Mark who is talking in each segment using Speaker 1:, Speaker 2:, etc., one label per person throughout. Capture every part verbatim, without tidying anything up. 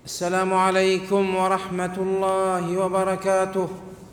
Speaker 1: السلام عليكم ورحمة الله وبركاته.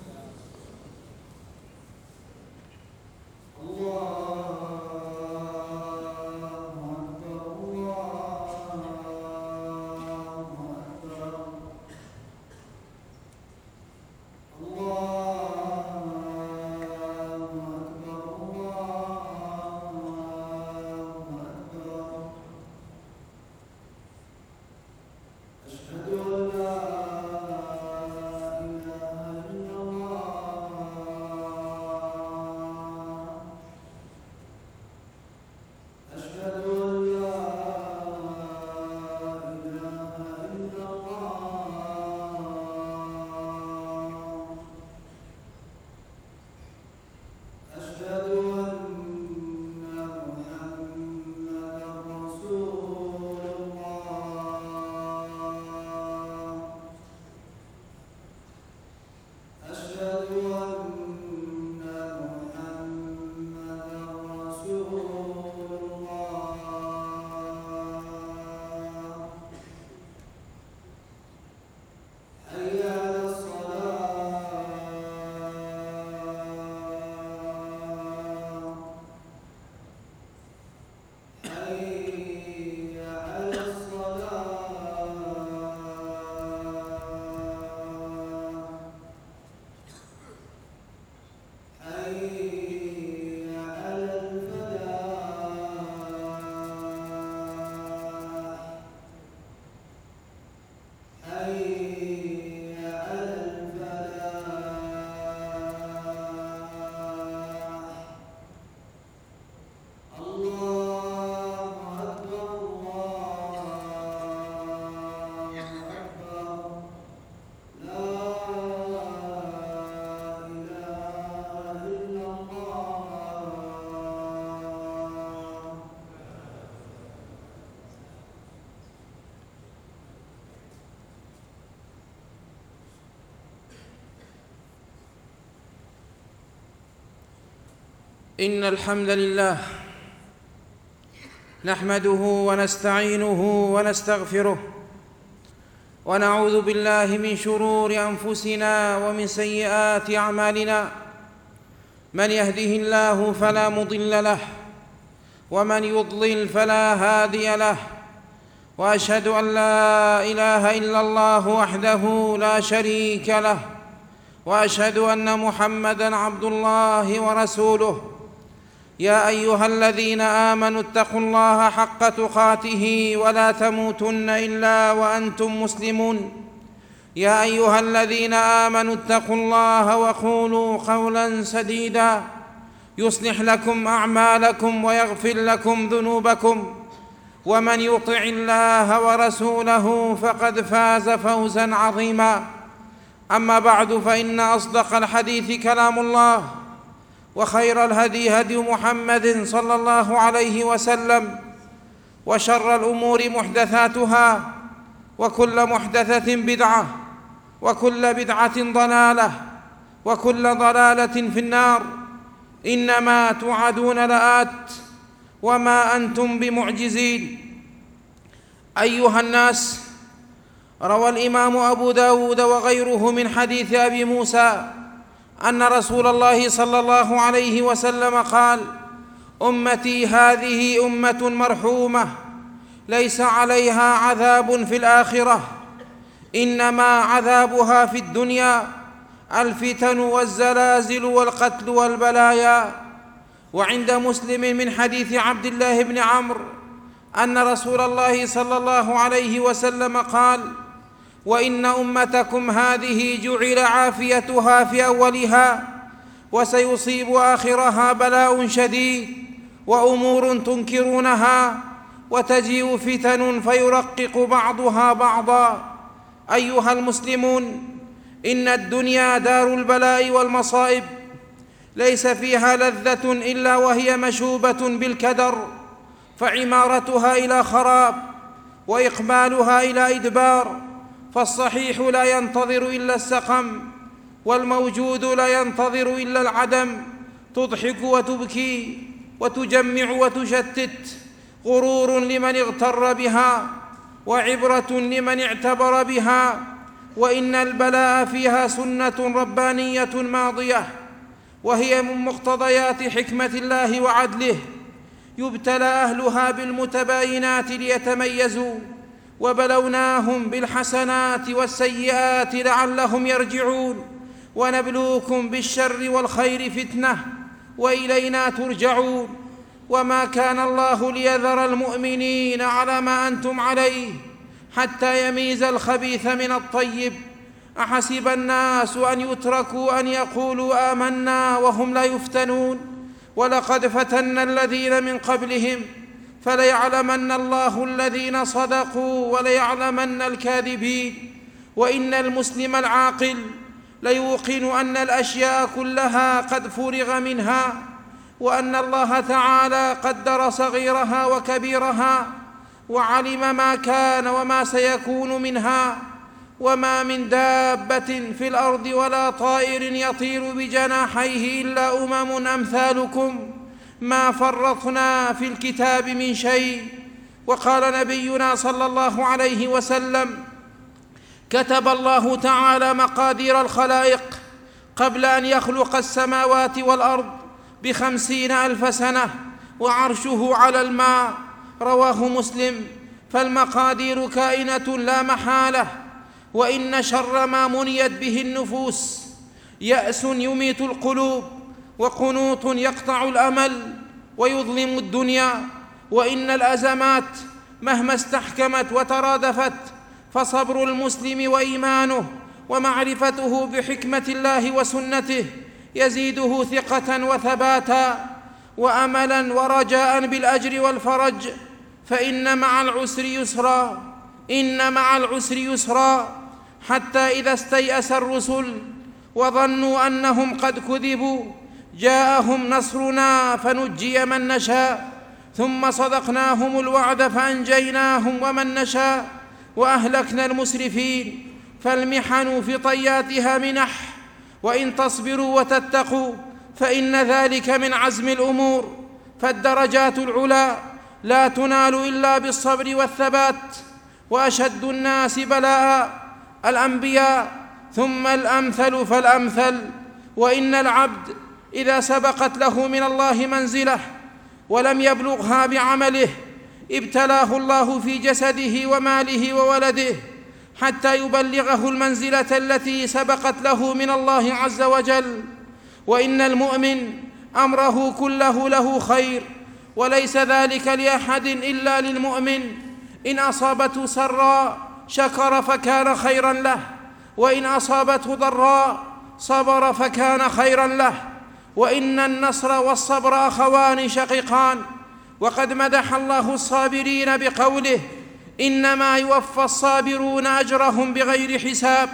Speaker 1: إن الحمد لله نحمده ونستعينه ونستغفره ونعوذ بالله من شرور أنفسنا ومن سيئات أعمالنا. من يهده الله فلا مضل له ومن يضلل فلا هادي له، وأشهد أن لا إله إلا الله وحده لا شريك له، وأشهد أن محمدًا عبد الله ورسوله. يا أيها الذين آمنوا اتقوا الله حق تقاته ولا تموتن إلا وأنتم مسلمون. يا أيها الذين آمنوا اتقوا الله وقولوا قولا سديدا يصلح لكم أعمالكم ويغفر لكم ذنوبكم، ومن يطع الله ورسوله فقد فاز فوزا عظيما. أما بعد، فإن أصدق الحديث كلام الله، وخير الهدي هدي محمد صلى الله عليه وسلم، وشر الأمور محدثاتها، وكل محدثة بدعة، وكل بدعة ضلالة، وكل ضلالة في النار. إنما توعدون لآت وما أنتم بمعجزين. أيها الناس، روى الإمام أبو داود وغيره من حديث أبي موسى أن رسول الله صلى الله عليه وسلم قال: أمتي هذه أمة مرحومة ليس عليها عذاب في الآخرة، إنما عذابها في الدنيا الفتن والزلازل والقتل والبلايا. وعند مسلم من حديث عبد الله بن عمرو أن رسول الله صلى الله عليه وسلم قال: وإن أمتكم هذه جعل عافيتها في أولها، وسيصيب آخرها بلاء شديد وأمور تنكرونها، وتجيء فتن فيرقق بعضها بعضا. أيها المسلمون، إن الدنيا دار البلاء والمصائب، ليس فيها لذة إلا وهي مشوبة بالكدر، فعمارتها إلى خراب وإقبالها إلى إدبار. فالصحيح لا ينتظر إلا السقم، والموجود لا ينتظر إلا العدم. تضحك وتبكي وتجمع وتشتت، غرور لمن اغتر بها، وعبرة لمن اعتبر بها، وإن البلاء فيها سنة ربانية ماضية، وهي من مقتضيات حكمة الله وعدله، يبتلى أهلها بالمتباينات ليتميزوا، وبلوناهم بالحسنات والسيئات لعلهم يرجعون، ونبلوكم بالشر والخير فتنة وإلينا ترجعون. وما كان الله ليذر المؤمنين على ما أنتم عليه حتى يميز الخبيث من الطيب. أحسب الناس أن يتركوا أن يقولوا آمنا وهم لا يفتنون، ولقد فتنا الذين من قبلهم فليعلمن الله الذين صدقوا وليعلمن الكاذبين. وإن المسلم العاقل ليوقن أن الأشياء كلها قد فرغ منها، وأن الله تعالى قدر صغيرها وكبيرها، وعلم ما كان وما سيكون منها. وما من دابة في الأرض ولا طائر يطير بجناحيه إلا أمم أمثالكم ما فرطنا في الكتاب من شيء. وقال نبينا صلى الله عليه وسلم: كتب الله تعالى مقادير الخلائق قبل أن يخلق السماوات والأرض بخمسين ألف سنة، وعرشه على الماء. رواه مسلم. فالمقادير كائنة لا محالة. وإن شر ما منيت به النفوس يأس يميت القلوب، وقنوط يقطع الأمل ويظلم الدنيا. وإن الأزمات مهما استحكمت وترادفت فصبر المسلم وإيمانه ومعرفته بحكمة الله وسنته يزيده ثقة وثباتا وأملا ورجاء بالأجر والفرج. فإن مع العسر يسرا، إن مع العسر يسرا، حتى إذا استيأس الرسل وظنوا أنهم قد كذبوا جاءهم نصرنا فنجي من نشاء، ثم صدقناهم الوعد فأنجيناهم ومن نشاء وأهلكنا المسرفين. فالمحن في طياتها منح، وإن تصبروا وتتقوا فإن ذلك من عزم الأمور. فالدرجات العلى لا تنال إلا بالصبر والثبات. وأشد الناس بلاء الأنبياء، ثم الأمثل فالأمثل. وإن العبد إذا سبقت له من الله منزله ولم يبلغها بعمله ابتلاه الله في جسده وماله وولده حتى يبلغه المنزلة التي سبقت له من الله عز وجل. وإن المؤمن أمره كله له خير، وليس ذلك لأحد إلا للمؤمن. إن أصابته سراء شكر فكان خيرا له، وإن أصابته ضراء صبر فكان خيرا له. وإن النصر والصبر أخوان شقيقان. وقد مدح الله الصابرين بقوله: إنما يوفى الصابرون أجرهم بغير حساب.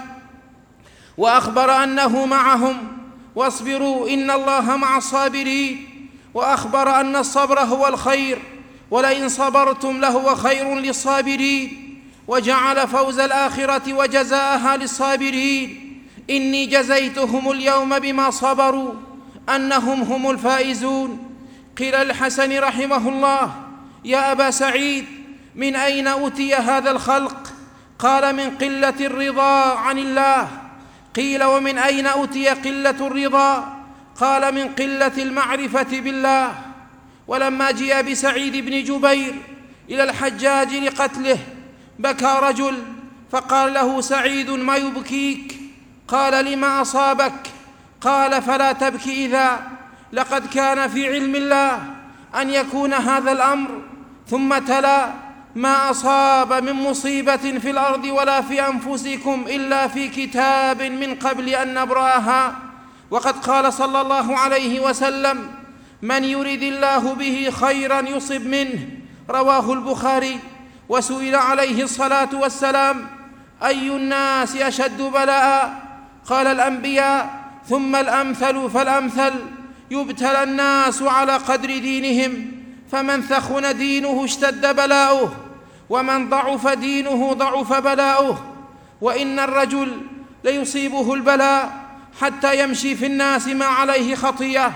Speaker 1: وأخبر أنه معهم: واصبروا إن الله مع الصابرين. وأخبر أن الصبر هو الخير، ولئن صبرتم لهو خير للصابرين. وجعل فوز الآخرة وجزاءها للصابرين: إني جزيتهم اليوم بما صبروا أنهم هم الفائزون. قيل الحسن رحمه الله: يا أبا سعيد، من أين أوتي هذا الخلق؟ قال: من قلة الرضا عن الله. قيل: ومن أين أوتي قلة الرضا؟ قال: من قلة المعرفة بالله. ولما جاء بسعيد بن جبير إلى الحجاج لقتله بكى رجل، فقال له سعيد: ما يبكيك؟ قال: لما أصابك؟ قال: فلا تبكي إذا لقد كان في علم الله أن يكون هذا الأمر. ثم تلا: ما أصاب من مصيبة في الأرض ولا في أنفسكم إلا في كتاب من قبل أن نبرأها. وقد قال صلى الله عليه وسلم: من يرد الله به خيرا يصب منه. رواه البخاري. وسئل عليه الصلاة والسلام: أي الناس أشد بلاء؟ قال: الأنبياء، ثم الأمثل فالأمثل. يبتلى الناس على قدر دينهم، فمن ثخن دينه اشتد بلاؤه، ومن ضعف دينه ضعف بلاؤه. وإن الرجل ليصيبه البلاء حتى يمشي في الناس ما عليه خطيئة.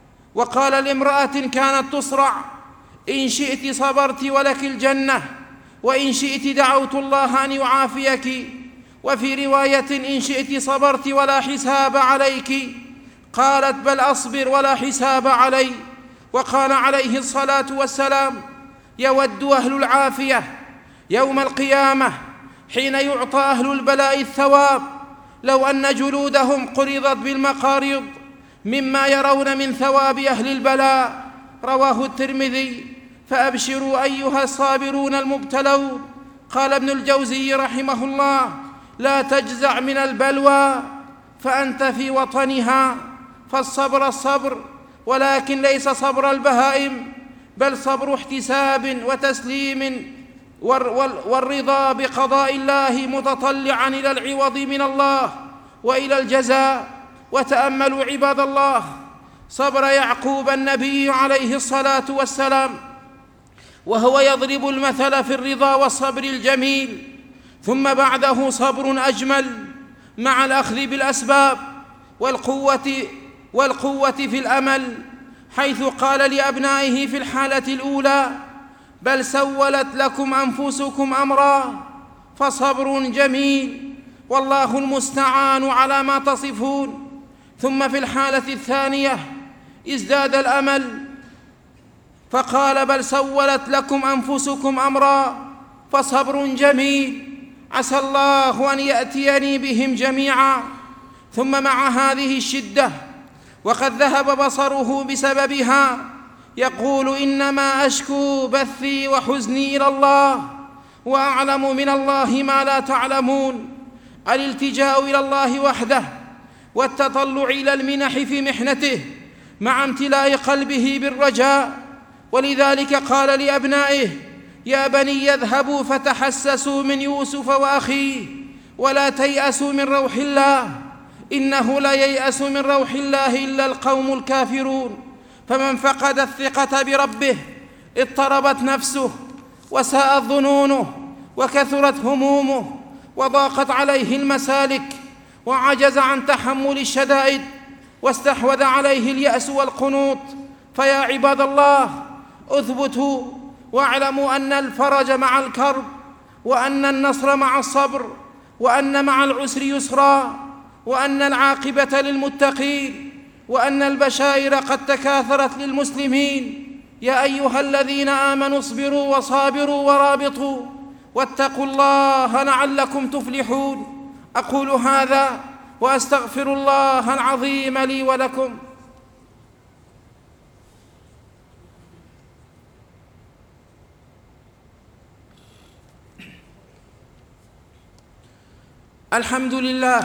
Speaker 1: وقال لامرأة كانت تصرع: إن شئت صبرت ولك الجنة، وإن شئت دعوت الله أن يعافيك، وفي رواية إن شئت صبرت ولا حساب عليك. قالت بل أصبر ولا حساب علي. وقال عليه الصلاة والسلام يود أهل العافية يوم القيامة حين يعطى أهل البلاء الثواب لو أن جلودهم قرضت بالمقارض مما يرون من ثواب أهل البلاء. رواه الترمذي. فأبشروا أيها الصابرون المبتلون. قال ابن الجوزي رحمه الله لا تجزع من البلوى فأنت في وطنها. فالصبر الصبر، ولكن ليس صبر البهائم، بل صبر احتساب وتسليم والرضا بقضاء الله متطلعا إلى العوض من الله وإلى الجزاء. وتأملوا عباد الله صبر يعقوب النبي عليه الصلاة والسلام وهو يضرب المثل في الرضا والصبر الجميل، ثم بعده صبر أجمل مع الأخذ بالأسباب والقوة والقوة في الأمل، حيث قال لأبنائه في الحالة الأولى بل سولت لكم أنفسكم أمرا فصبر جميل والله المستعان على ما تصفون. ثم في الحالة الثانية ازداد الأمل فقال بل سولت لكم أنفسكم أمرا فصبر جميل عسى الله أن يأتيني بهم جميعا. ثم مع هذه الشدة وقد ذهب بصره بسببها يقول إنما أشكو بثي وحزني إلى الله وأعلم من الله ما لا تعلمون. الالتجاء إلى الله وحده والتطلع إلى المنح في محنته مع امتلاء قلبه بالرجاء. ولذلك قال لأبنائه يا بني اذهبوا فتحسسوا من يوسف وأخيه ولا تيأسوا من روح الله إنه لا ييأس من روح الله إلا القوم الكافرون. فمن فقد الثقة بربه اضطربت نفسه وساءت ظنونه وكثرت همومه وضاقت عليه المسالك وعجز عن تحمل الشدائد واستحوذ عليه اليأس والقنوط. فيا عباد الله اثبتوا واعلموا أن الفرج مع الكرب وأن النصر مع الصبر وأن مع العسر يسرا وأن العاقبة للمتقين وأن البشائر قد تكاثرت للمسلمين. يا أيها الذين آمنوا اصبروا وصابروا ورابطوا واتقوا الله لعلكم تفلحون. أقول هذا وأستغفر الله العظيم لي ولكم. الحمد لله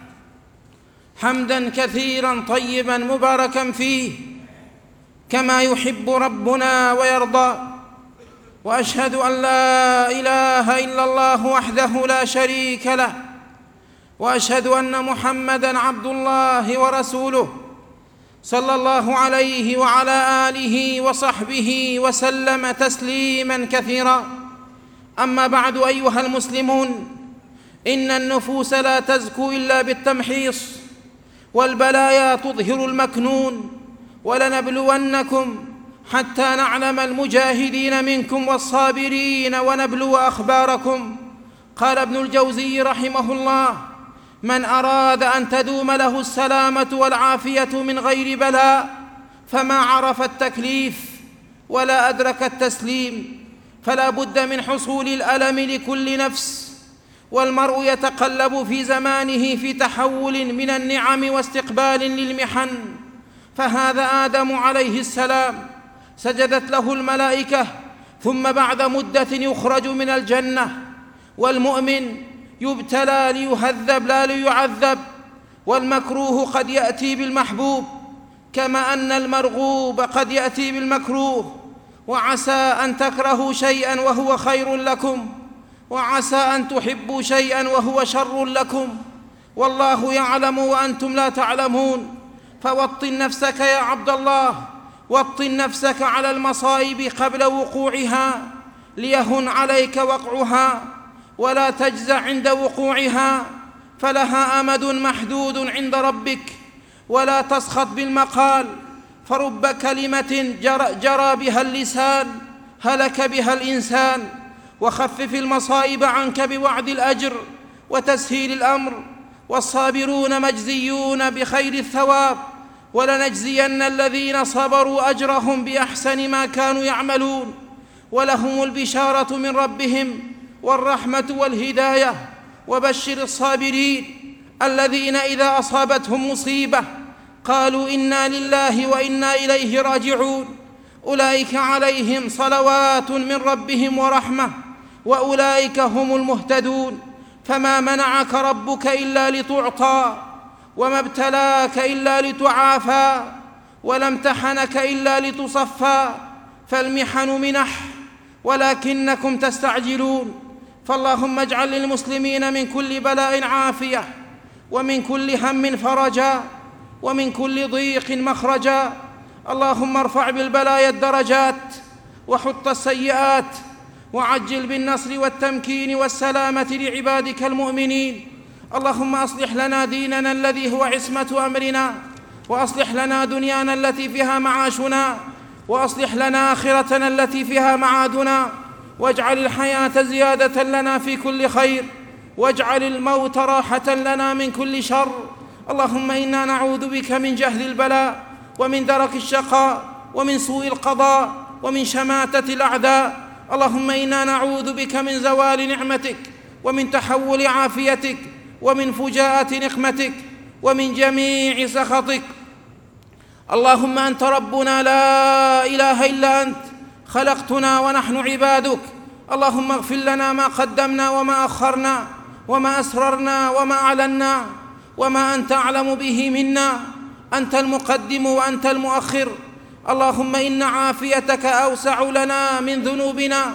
Speaker 1: حمداً كثيراً طيباً مباركاً فيه كما يحب ربنا ويرضى. وأشهد أن لا إله إلا الله وحده لا شريك له، وأشهد أن محمداً عبد الله ورسوله صلى الله عليه وعلى آله وصحبه وسلم تسليماً كثيراً. أما بعد أيها المسلمون، إن النفوس لا تزكو إلا بالتمحيص، والبلايا تظهر المكنون، ولنبلونكم حتى نعلم المجاهدين منكم والصابرين ونبلو أخباركم. قال ابن الجوزي رحمه الله من أراد أن تدوم له السلامة والعافية من غير بلاء فما عرف التكليف ولا أدرك التسليم، فلا بد من حصول الألم لكل نفس، والمرء يتقلب في زمانه في تحول من النعم واستقبال للمحن. فهذا آدم عليه السلام سجدت له الملائكة ثم بعد مدة يخرج من الجنة، والمؤمن يبتلى ليهذب لا ليعذب، والمكروه قد يأتي بالمحبوب كما أن المرغوب قد يأتي بالمكروه. وعسى أن تكرهوا شيئا وهو خير لكم، وعسى أن تحبوا شيئا وهو شر لكم، والله يعلم وأنتم لا تعلمون. فوطن نفسك يا عبد الله، وطن نفسك على المصائب قبل وقوعها ليهن عليك وقعها، ولا تجزع عند وقوعها فلها أمد محدود عند ربك. ولا تسخط بالمقال، فرب كلمة جرى, جرى بها اللسان هلك بها الإنسان، وخفف المصائب عنك بوعد الأجر وتسهيل الأمر، والصابرون مجزيون بخير الثواب، ولنجزين الذين صبروا أجرهم بأحسن ما كانوا يعملون، ولهم البشارة من ربهم والرحمة والهداية. وبشر الصابرين الذين إذا أصابتهم مصيبة قالوا إنا لله وإنا إليه راجعون، أولئك عليهم صلوات من ربهم ورحمة، وأولئك هم المهتدون. فما منعك ربك إلا لتعطى، وما ابتلاك إلا لتعافى، ولا امتحنك إلا لتصفى، فالمحن منح ولكنكم تستعجلون. فاللهم اجعل للمسلمين من كل بلاء عافية، ومن كل هم فرجا، ومن كل ضيق مخرجا. اللهم ارفع بالبلايا الدرجات، وحط السيئات، وعجل بالنصر والتمكين والسلامة لعبادك المؤمنين. اللهم أصلح لنا ديننا الذي هو عصمة أمرنا، وأصلح لنا دنيانا التي فيها معاشنا، وأصلح لنا آخرتنا التي فيها معادنا، واجعل الحياة زيادة لنا في كل خير، واجعل الموت راحة لنا من كل شر. اللهم إنا نعوذ بك من جهد البلاء، ومن درك الشقاء، ومن سوء القضاء، ومن شماتة الأعداء. اللهم إنا نعوذ بك من زوال نعمتك، ومن تحول عافيتك، ومن فجاءة نقمتك، ومن جميع سخطك. اللهم أنت ربنا لا إله إلا أنت، خلقتنا ونحن عبادك. اللهم اغفر لنا ما قدمنا وما أخرنا، وما أسررنا وما أعلنا، وما أنت أعلم به منا. أنت المقدم وأنت المؤخر. اللهم إن عافيتك أوسع لنا من ذنوبنا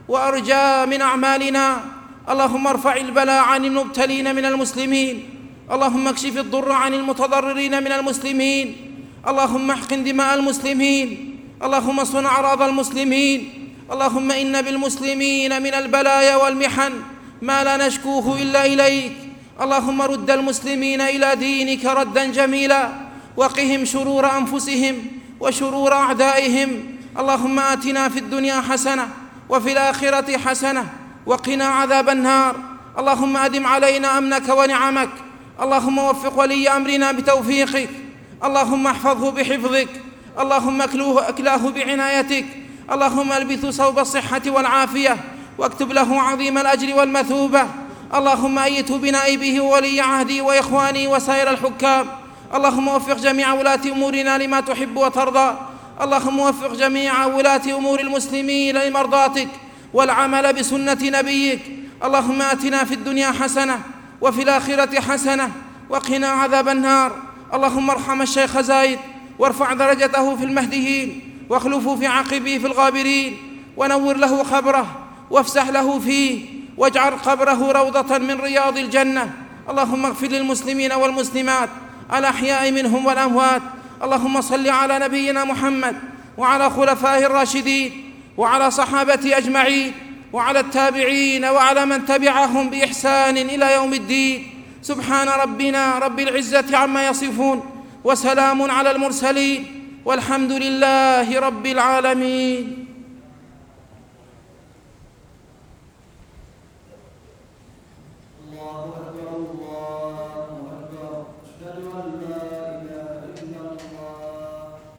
Speaker 1: وأرجى من أعمالنا. اللهم ارفع البلاء عن المبتلين من المسلمين. اللهم اكشف الضر عن المتضررين من المسلمين. اللهم احقن دماء المسلمين. اللهم صن أعراض المسلمين. اللهم إن بالمسلمين من البلايا والمحن ما لا نشكوه إلا إليك. اللهم رد المسلمين إلى دينك ردا جميلا، وقهم شرور أنفسهم وشرور أعدائهم. اللهم آتنا في الدنيا حسنة، وفي الآخرة حسنة، وقنا عذاب النار. اللهم أدم علينا أمنك ونعمك. اللهم وفق ولي أمرنا بتوفيقك. اللهم احفظه بحفظك. اللهم اكلوه أكلاه بعنايتك. اللهم البثه ثوب الصحة والعافية، واكتب له عظيم الأجر والمثوبة. اللهم أيته بنائبه وولي عهده وإخوانه وسائر الحكام. اللهم وفق جميع ولاة أمورنا لما تحب وترضى. اللهم وفق جميع ولاة أمور المسلمين لمرضاتك والعمل بسنة نبيك. اللهم آتنا في الدنيا حسنة، وفي الآخرة حسنة، وقنا عذاب النار. اللهم ارحم الشيخ زايد، وارفع درجته في المهديين، واخلفه في عقبه في الغابرين، ونور له قبره، وافسح له فيه، واجعل قبره روضة من رياض الجنة. اللهم اغفر للمسلمين والمسلمات الأحياء منهم والأموات. اللهم صل على نبينا محمد وعلى خلفائه الراشدين وعلى صحابته أجمعين وعلى التابعين وعلى من تبعهم بإحسان إلى يوم الدين. سبحان ربنا رب العزة عما يصفون، وسلام على المرسلين، والحمد لله رب العالمين.